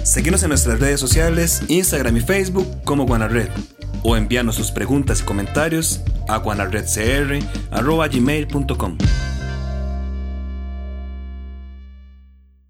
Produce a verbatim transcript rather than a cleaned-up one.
Seguinos en nuestras redes sociales, Instagram y Facebook como Guanarred, o envíanos sus preguntas y comentarios a guanarredcr arroba gmail punto com.